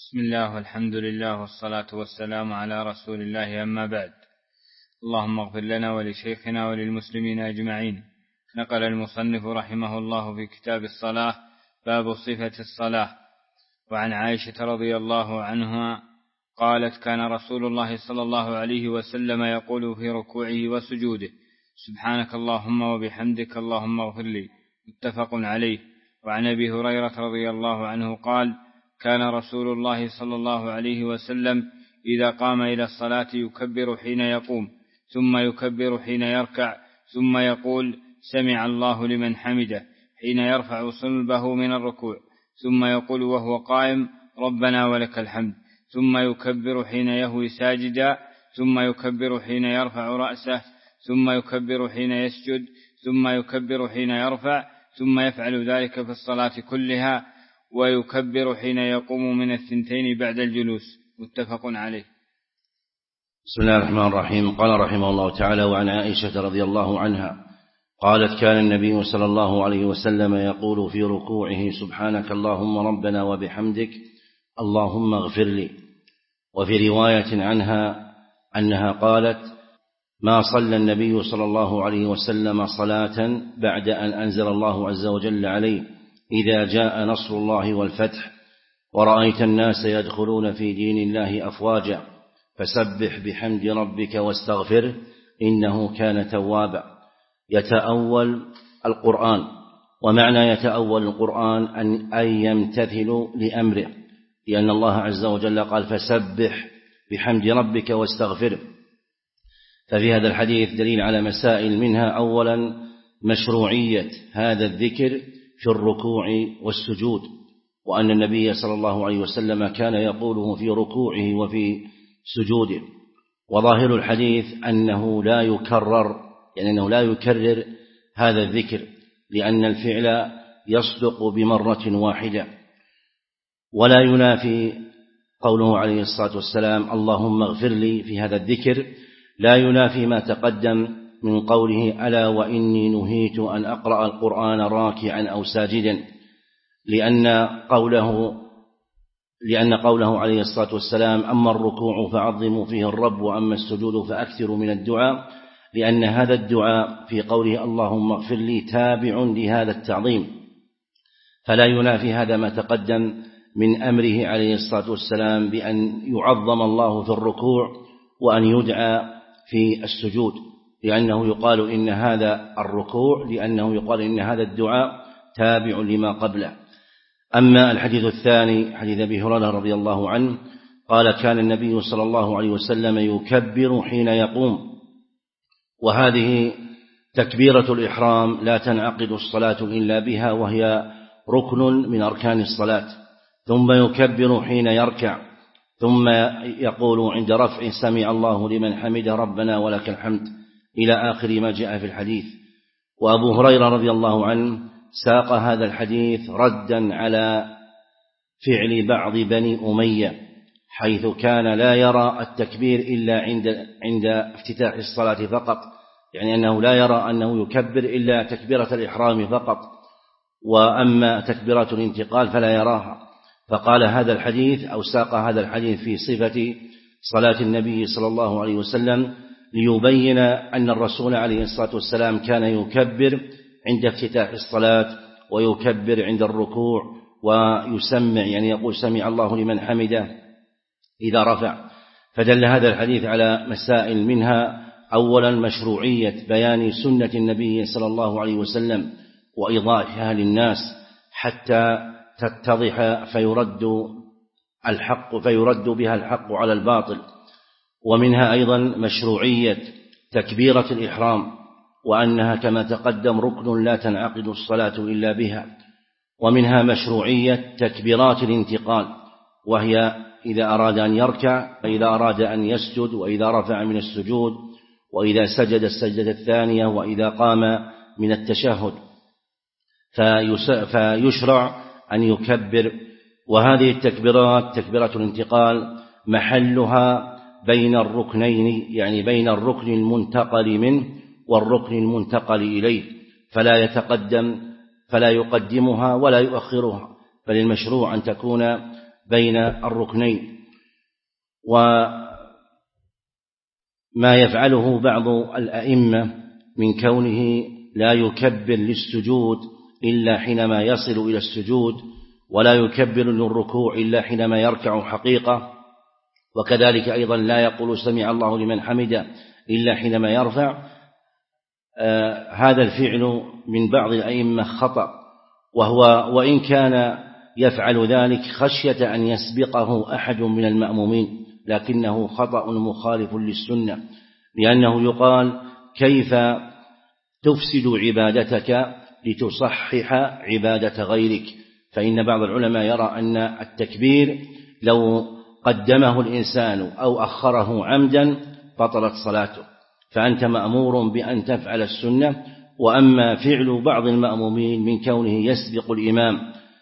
بسم الله والحمد لله والصلاة والسلام على رسول الله، أما بعد. اللهم اغفر لنا ولشيخنا وللمسلمين أجمعين. نقل المصنف رحمه الله في كتاب الصلاة باب صفة الصلاة. وعن عائشة رضي الله عنها قالت: كان رسول الله صلى الله عليه وسلم يقول في ركوعه وسجوده: سبحانك اللهم وبحمدك اللهم اغفر لي. متفق عليه. وعن أبي هريرة رضي الله عنه قال: كان رسول الله صلى الله عليه وسلم إذا قام إلى الصلاة يكبر حين يقوم، ثم يكبر حين يركع، ثم يقول: سمع الله لمن حمده، حين يرفع صلبه من الركوع، ثم يقول وهو قائم: ربنا ولك الحمد، ثم يكبر حين يهوي ساجدا، ثم يكبر حين يرفع رأسه، ثم يكبر حين يسجد، ثم يكبر حين يرفع، ثم يفعل ذلك في الصلاة كلها، ويكبر حين يقوم من الثنتين بعد الجلوس. متفق عليه. بسم الله الرحمن الرحيم. قال رحمه الله تعالى: وعن عائشة رضي الله عنها قالت: كان النبي صلى الله عليه وسلم يقول في ركوعه: سبحانك اللهم ربنا وبحمدك اللهم اغفر لي. وفي رواية عنها أنها قالت: ما صلى النبي صلى الله عليه وسلم صلاة بعد أن أنزل الله عز وجل عليه: إذا جاء نصر الله والفتح ورأيت الناس يدخلون في دين الله أفواجا فسبح بحمد ربك واستغفره إنه كان توابا. يتأول القرآن. ومعنى يتأول القرآن أن يمتثل لأمره، لأن الله عز وجل قال: فسبح بحمد ربك واستغفره. ففي هذا الحديث دليل على مسائل، منها أولا مشروعية هذا الذكر في الركوع والسجود، وأن النبي صلى الله عليه وسلم كان يقوله في ركوعه وفي سجوده. وظاهر الحديث أنه لا يكرر، يعني أنه لا يكرر هذا الذكر، لأن الفعل يصدق بمرة واحدة. ولا ينافي قوله عليه الصلاة والسلام: اللهم اغفر لي في هذا الذكر، لا ينافي ما تقدم من قوله: ألا وإني نهيت أن أقرأ القرآن راكعا أو ساجدا، لأن قوله عليه الصلاة والسلام: أما الركوع فعظموا فيه الرب، وأما السجود فأكثروا من الدعاء، لأن هذا الدعاء في قوله اللهم اغفر لي تابع لهذا التعظيم، فلا ينافي هذا ما تقدم من أمره عليه الصلاة والسلام بأن يعظم الله في الركوع وأن يدعى في السجود، لأنه يقال إن هذا الركوع، لأنه يقال إن هذا الدعاء تابع لما قبله. أما الحديث الثاني حديث أبي هريرة رضي الله عنه قال: كان النبي صلى الله عليه وسلم يكبر حين يقوم. وهذه تكبيرة الإحرام لا تنعقد الصلاة إلا بها، وهي ركن من أركان الصلاة. ثم يكبر حين يركع، ثم يقول عند رفع: سمع الله لمن حمده ربنا ولك الحمد، إلى آخر ما جاء في الحديث. وأبو هريرة رضي الله عنه ساق هذا الحديث ردا على فعل بعض بني أمية، حيث كان لا يرى التكبير إلا عند افتتاح الصلاة فقط، يعني أنه لا يرى أنه يكبر إلا تكبيرة الإحرام فقط، وأما تكبيرات الانتقال فلا يراها. فقال هذا الحديث أو ساق هذا الحديث في صفة صلاة النبي صلى الله عليه وسلم، ليبين أن الرسول عليه الصلاة والسلام كان يكبر عند افتتاح الصلاة، ويكبر عند الركوع، ويسمع، يعني يقول سمع الله لمن حمده إذا رفع. فدل هذا الحديث على مسائل، منها أولا مشروعية بيان سنة النبي صلى الله عليه وسلم وإيضاحها للناس حتى تتضح فيرد بها الحق على الباطل. ومنها أيضا مشروعية تكبيرة الإحرام، وأنها كما تقدم ركن لا تنعقد الصلاة إلا بها. ومنها مشروعية تكبيرات الانتقال، وهي إذا أراد أن يركع، وإذا أراد أن يسجد، وإذا رفع من السجود، وإذا سجد السجدة الثانية، وإذا قام من التشهد، فيشرع أن يكبر. وهذه التكبيرات تكبيرة الانتقال محلها بين الركنين، يعني بين الركن المنتقل منه والركن المنتقل إليه، فلا يقدمها ولا يؤخرها، بل المشروع أن تكون بين الركنين. وما يفعله بعض الأئمة من كونه لا يكبر للسجود إلا حينما يصل إلى السجود، ولا يكبر للركوع إلا حينما يركع حقيقة، وكذلك أيضا لا يقول سمع الله لمن حمده إلا حينما يرفع، هذا الفعل من بعض الأئمة خطأ، وإن كان يفعل ذلك خشية أن يسبقه أحد من المأمومين، لكنه خطأ مخالف للسنة، لأنه يقال كيف تفسد عبادتك لتصحح عبادة غيرك؟ فإن بعض العلماء يرى أن التكبير لو قدمه الإنسان أو أخره عمدا بطلت صلاته، فأنت مأمور بأن تفعل السنة. وأما فعل بعض المأمومين من كونه يسبق الإمام،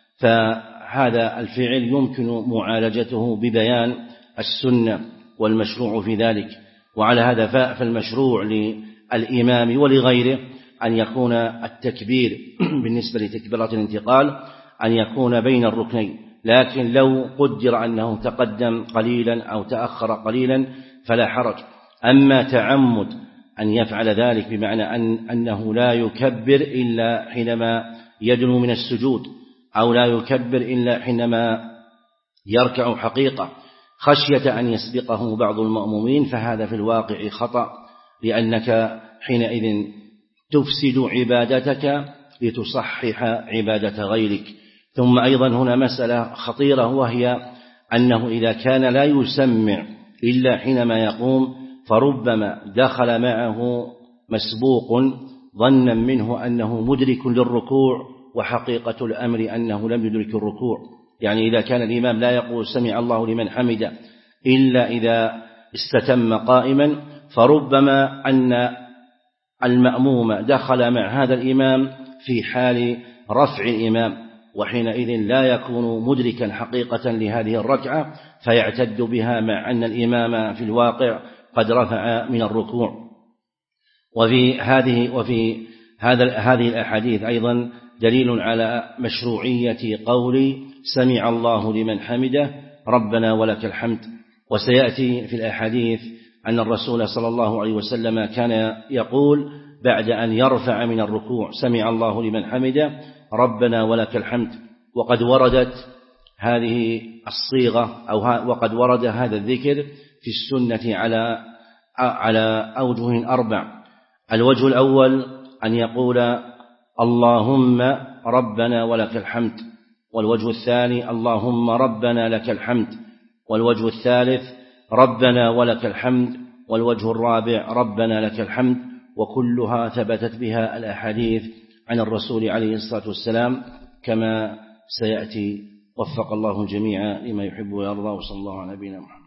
فهذا الفعل يمكن معالجته ببيان السنة والمشروع في ذلك. وعلى هذا فالمشروع للإمام ولغيره أن يكون التكبير بالنسبة لتكبيرات الانتقال أن يكون بين الركنين، لكن لو قدر أنه تقدم قليلا أو تأخر قليلا فلا حرج. أما تعمد أن يفعل ذلك بمعنى أنه لا يكبر إلا حينما يدنو من السجود، أو لا يكبر إلا حينما يركع حقيقة خشية أن يسبقه بعض المأمومين، فهذا في الواقع خطأ، لأنك حينئذ تفسد عبادتك لتصحح عبادة غيرك. ثم أيضا هنا مسألة خطيرة، وهي أنه إذا كان لا يسمع إلا حينما يقوم، فربما دخل معه مسبوق ظنا منه أنه مدرك للركوع، وحقيقة الأمر أنه لم يدرك الركوع. يعني إذا كان الإمام لا يقول سمع الله لمن حمده إلا إذا استتم قائما، فربما أن المأموم دخل مع هذا الإمام في حال رفع الإمام، وحينئذ لا يكون مدركا حقيقة لهذه الركعة، فيعتد بها مع أن الإمام في الواقع قد رفع من الركوع. وفي هذه الأحاديث أيضا دليل على مشروعية قول سمع الله لمن حمده ربنا ولك الحمد. وسيأتي في الأحاديث أن الرسول صلى الله عليه وسلم كان يقول بعد أن يرفع من الركوع سمع الله لمن حمده ربنا ولك الحمد. وقد وردت هذه الصيغة وقد ورد هذا الذكر في السنة على أوجه 4. الوجه الأول أن يقول اللهم ربنا ولك الحمد، والوجه الثاني اللهم ربنا لك الحمد، والوجه الثالث ربنا ولك الحمد، والوجه الرابع ربنا لك الحمد. وكلها ثبتت بها الأحاديث عن الرسول عليه الصلاة والسلام كما سيأتي. وفق الله الجميع لما يحب ويرضى، وصلى الله على نبينا محمد.